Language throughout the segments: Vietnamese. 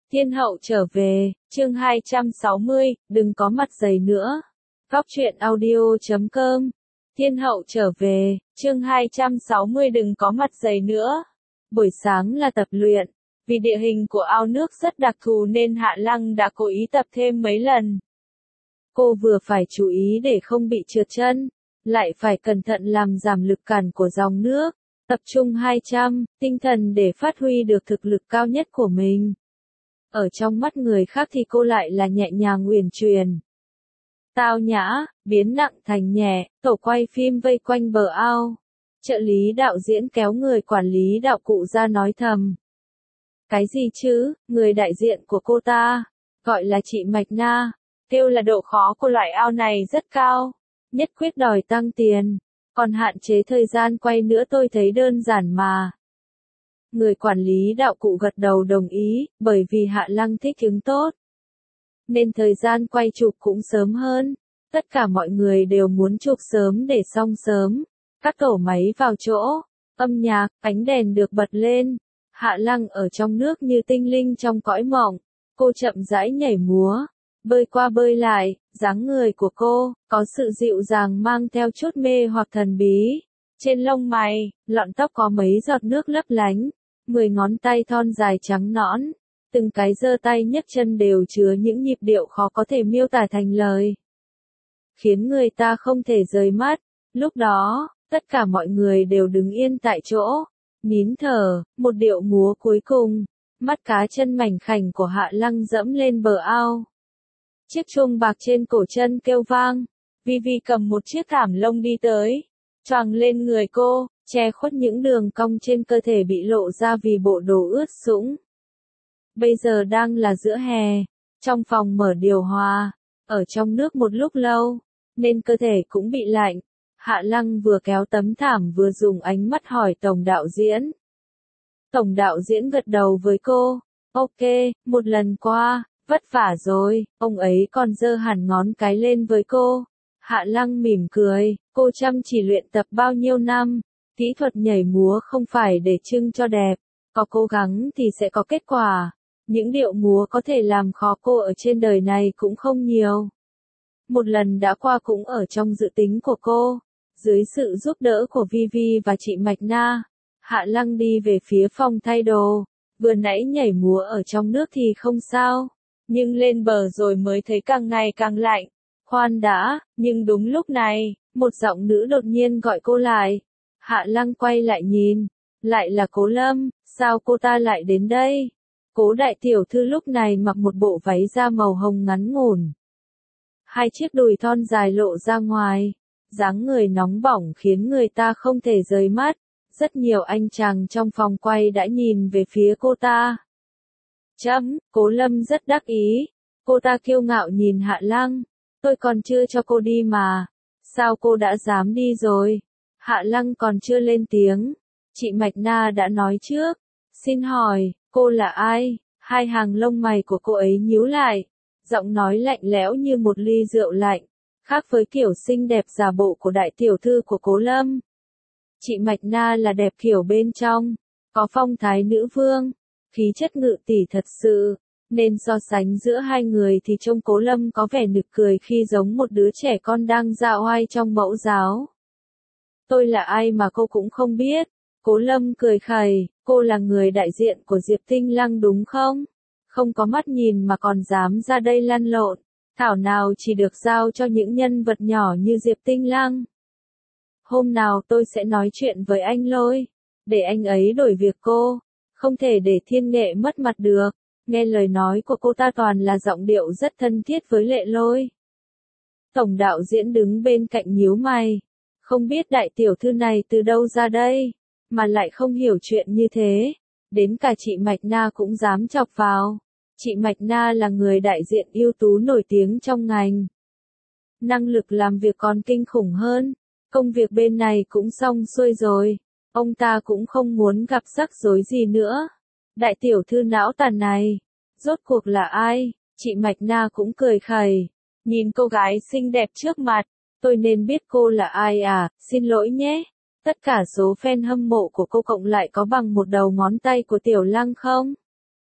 Thiên hậu trở về, chương 260, đừng có mặt dày nữa. Góc truyện audio.com. Thiên hậu trở về, chương 260 đừng có mặt dày nữa. Buổi sáng là tập luyện. Vì địa hình của ao nước rất đặc thù nên Hạ Lăng đã cố ý tập thêm mấy lần. Cô vừa phải chú ý để không bị trượt chân, lại phải cẩn thận làm giảm lực cản của dòng nước, tập trung 200, tinh thần để phát huy được thực lực cao nhất của mình. Ở trong mắt người khác thì cô lại là nhẹ nhàng uyển chuyển, tao nhã, biến nặng thành nhẹ. Tổ quay phim vây quanh bờ ao. Trợ lý đạo diễn kéo người quản lý đạo cụ ra nói thầm. Cái gì chứ, người đại diện của cô ta, gọi là chị Mạch Na, kêu là độ khó của loại ao này rất cao, nhất quyết đòi tăng tiền, còn hạn chế thời gian quay nữa tôi thấy đơn giản mà. Người quản lý đạo cụ gật đầu đồng ý, bởi vì Hạ Lăng thích ứng tốt, nên thời gian quay chụp cũng sớm hơn. Tất cả mọi người đều muốn chụp sớm để xong sớm. Các tổ máy vào chỗ, âm nhạc, ánh đèn được bật lên. Hạ Lăng ở trong nước như tinh linh trong cõi mộng. Cô chậm rãi nhảy múa, bơi qua bơi lại, dáng người của cô có sự dịu dàng mang theo chút mê hoặc thần bí. Trên lông mày, lọn tóc có mấy giọt nước lấp lánh, 10 ngón tay thon dài trắng nõn, từng cái giơ tay nhấc chân đều chứa những nhịp điệu khó có thể miêu tả thành lời, khiến người ta không thể rời mắt. Lúc đó, tất cả mọi người đều đứng yên tại chỗ, nín thở. Một điệu múa cuối cùng, mắt cá chân mảnh khảnh của Hạ Lăng dẫm lên bờ ao. Chiếc chuông bạc trên cổ chân kêu vang. Vivi cầm một chiếc thảm lông đi tới, choàng lên người cô, che khuất những đường cong trên cơ thể bị lộ ra vì bộ đồ ướt sũng. Bây giờ đang là giữa hè, trong phòng mở điều hòa, ở trong nước một lúc lâu, nên cơ thể cũng bị lạnh. Hạ Lăng vừa kéo tấm thảm vừa dùng ánh mắt hỏi tổng đạo diễn. Tổng đạo diễn gật đầu với cô. Ok, một lần qua, vất vả rồi. Ông ấy còn giơ hẳn ngón cái lên với cô. Hạ Lăng mỉm cười, cô chăm chỉ luyện tập bao nhiêu năm. Kỹ thuật nhảy múa không phải để trưng cho đẹp, có cố gắng thì sẽ có kết quả. Những điệu múa có thể làm khó cô ở trên đời này cũng không nhiều. Một lần đã qua cũng ở trong dự tính của cô. Dưới sự giúp đỡ của Vivi và chị Mạch Na, Hạ Lăng đi về phía phòng thay đồ. Vừa nãy nhảy múa ở trong nước thì không sao, nhưng lên bờ rồi mới thấy càng ngày càng lạnh. Khoan đã, nhưng đúng lúc này, một giọng nữ đột nhiên gọi cô lại. Hạ Lăng quay lại nhìn, lại là Cố Lâm. Sao cô ta lại đến đây? Cố đại tiểu thư lúc này mặc một bộ váy da màu hồng ngắn ngủn, hai chiếc đùi thon dài lộ ra ngoài, dáng người nóng bỏng khiến người ta không thể rời mắt. Rất nhiều anh chàng trong phòng quay đã nhìn về phía cô ta. Cố Lâm rất đắc ý. Cô ta kiêu ngạo nhìn Hạ Lăng. Tôi còn chưa cho cô đi mà. Sao cô đã dám đi rồi? Hạ Lăng còn chưa lên tiếng. Chị Mạch Na đã nói trước. Xin hỏi, cô là ai? Hai hàng lông mày của cô ấy nhíu lại. Giọng nói lạnh lẽo như một ly rượu lạnh. Khác với kiểu xinh đẹp giả bộ của đại tiểu thư của Cố Lâm. Chị Mạch Na là đẹp kiểu bên trong, có phong thái nữ vương, khí chất ngự tỷ thật sự, nên so sánh giữa hai người thì trông Cố Lâm có vẻ nực cười khi giống một đứa trẻ con đang ra oai trong mẫu giáo. Tôi là ai mà cô cũng không biết. Cố Lâm cười khẩy, cô là người đại diện của Diệp Tinh Lăng đúng không? Không có mắt nhìn mà còn dám ra đây lăn lộn, thảo nào chỉ được giao cho những nhân vật nhỏ như Diệp Tinh Lăng. Hôm nào tôi sẽ nói chuyện với anh Lôi, để anh ấy đổi việc cô, không thể để Thiên Nghệ mất mặt được. Nghe lời nói của cô ta toàn là giọng điệu rất thân thiết với Lệ Lôi. Tổng đạo diễn đứng bên cạnh nhíu mày, không biết đại tiểu thư này từ đâu ra đây, mà lại không hiểu chuyện như thế, đến cả chị Mạch Na cũng dám chọc vào. Chị Mạch Na là người đại diện ưu tú nổi tiếng trong ngành. Năng lực làm việc còn kinh khủng hơn. Công việc bên này cũng xong xuôi rồi, ông ta cũng không muốn gặp rắc rối gì nữa. Đại tiểu thư não tàn này, rốt cuộc là ai? Chị Mạch Na cũng cười khẩy, nhìn cô gái xinh đẹp trước mặt, tôi nên biết cô là ai à, xin lỗi nhé. Tất cả số fan hâm mộ của cô cộng lại có bằng một đầu ngón tay của Tiểu Lăng không?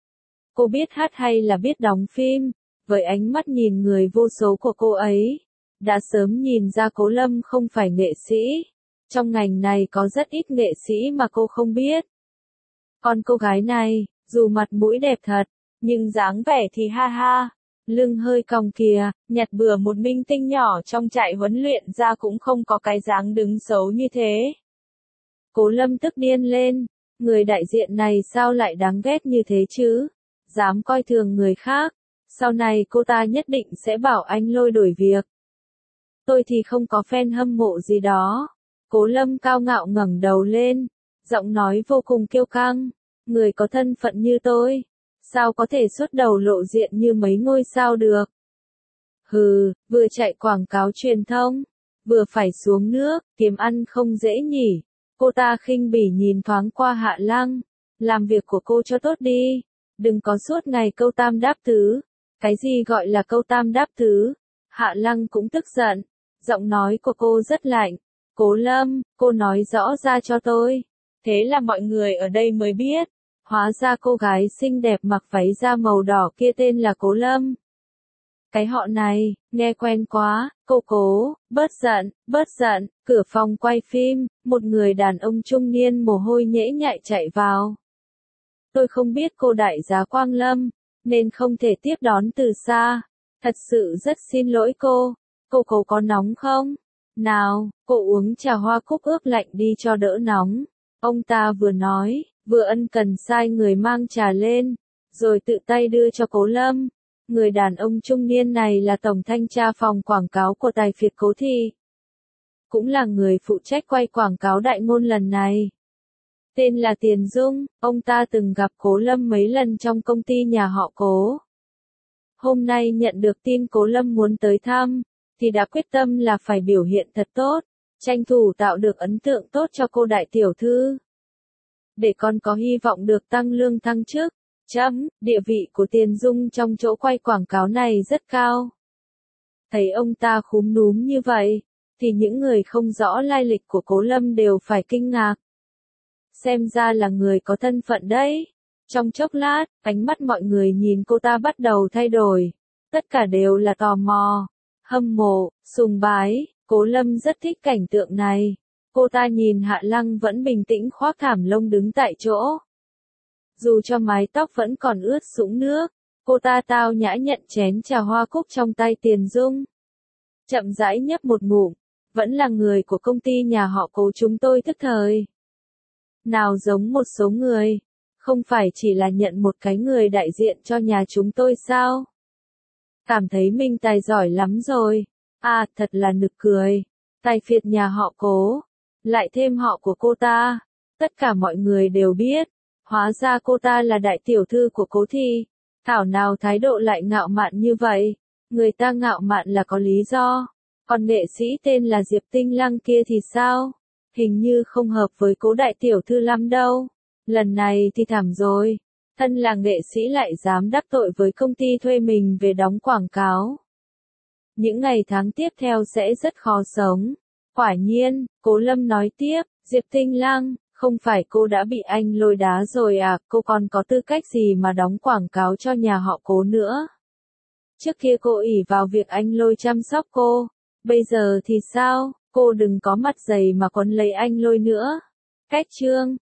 Cô biết hát hay là biết đóng phim? Với ánh mắt nhìn người vô số của cô ấy, đã sớm nhìn ra Cố Lâm không phải nghệ sĩ. Trong ngành này có rất ít nghệ sĩ mà cô không biết. Còn cô gái này, dù mặt mũi đẹp thật, nhưng dáng vẻ thì ha ha, lưng hơi cong kìa, nhặt bừa một minh tinh nhỏ trong trại huấn luyện ra cũng không có cái dáng đứng xấu như thế. Cố Lâm tức điên lên, người đại diện này sao lại đáng ghét như thế chứ, dám coi thường người khác, sau này cô ta nhất định sẽ bảo anh Lôi đổi việc. Tôi thì không có fan hâm mộ gì đó. Cố Lâm cao ngạo ngẩng đầu lên, giọng nói vô cùng kiêu căng, người có thân phận như tôi, sao có thể xuất đầu lộ diện như mấy ngôi sao được. Hừ, vừa chạy quảng cáo truyền thông, vừa phải xuống nước, kiếm ăn không dễ nhỉ. Cô ta khinh bỉ nhìn thoáng qua Hạ Lăng, làm việc của cô cho tốt đi, đừng có suốt ngày câu tam đáp thứ. Cái gì gọi là câu tam đáp thứ? Hạ Lăng cũng tức giận, giọng nói của cô rất lạnh. Cố Lâm, cô nói rõ ra cho tôi. Thế là mọi người ở đây mới biết, hóa ra cô gái xinh đẹp mặc váy da màu đỏ kia tên là Cố Lâm. Cái họ này, nghe quen quá, cô Cố, bớt giận, cửa phòng quay phim, một người đàn ông trung niên mồ hôi nhễ nhại chạy vào. Tôi không biết cô đại giá Quang Lâm, nên không thể tiếp đón từ xa. Thật sự rất xin lỗi cô Cố có nóng không? Nào, cô uống trà hoa cúc ướp lạnh đi cho đỡ nóng. Ông ta vừa nói, vừa ân cần sai người mang trà lên, rồi tự tay đưa cho Cố Lâm. Người đàn ông trung niên này là tổng thanh tra phòng quảng cáo của Tài phiệt Cố Thị. Cũng là người phụ trách quay quảng cáo đại ngôn lần này. Tên là Tiền Dung, ông ta từng gặp Cố Lâm mấy lần trong công ty nhà họ Cố. Hôm nay nhận được tin Cố Lâm muốn tới thăm, thì đã quyết tâm là phải biểu hiện thật tốt, tranh thủ tạo được ấn tượng tốt cho cô đại tiểu thư. Để con có hy vọng được tăng lương thăng chức. Địa vị của Tiền Dung trong chỗ quay quảng cáo này rất cao. Thấy ông ta khúm núm như vậy, thì những người không rõ lai lịch của Cố Lâm đều phải kinh ngạc. Xem ra là người có thân phận đấy. Trong chốc lát, ánh mắt mọi người nhìn cô ta bắt đầu thay đổi. Tất cả đều là tò mò, hâm mộ, sùng bái. Cố Lâm rất thích cảnh tượng này. Cô ta nhìn Hạ Lăng vẫn bình tĩnh khoác thảm lông đứng tại chỗ. Dù cho mái tóc vẫn còn ướt sũng nước, cô ta tao nhã nhận chén trà hoa cúc trong tay Tiền Dung. Chậm rãi nhấp một ngụm, vẫn là người của công ty nhà họ Cố chúng tôi tức thời. Nào giống một số người, không phải chỉ là nhận một cái người đại diện cho nhà chúng tôi sao? Cảm thấy mình tài giỏi lắm rồi. À, thật là nực cười. Tài phiệt nhà họ Cố, lại thêm họ của cô ta. Tất cả mọi người đều biết, hóa ra cô ta là đại tiểu thư của Cố Thị. Thảo nào thái độ lại ngạo mạn như vậy. Người ta ngạo mạn là có lý do. Còn nghệ sĩ tên là Diệp Tinh Lăng kia thì sao? Hình như không hợp với Cố đại tiểu thư lắm đâu. Lần này thì thảm rồi. Thân là nghệ sĩ lại dám đắc tội với công ty thuê mình về đóng quảng cáo. Những ngày tháng tiếp theo sẽ rất khó sống. Quả nhiên, Cố Lâm nói tiếp, Diệp Tinh Lăng, không phải cô đã bị anh Lôi đá rồi à, cô còn có tư cách gì mà đóng quảng cáo cho nhà họ Cố nữa. Trước kia cô ỷ vào việc anh Lôi chăm sóc cô, bây giờ thì sao, cô đừng có mặt dày mà quấn lấy anh Lôi nữa. Cách chương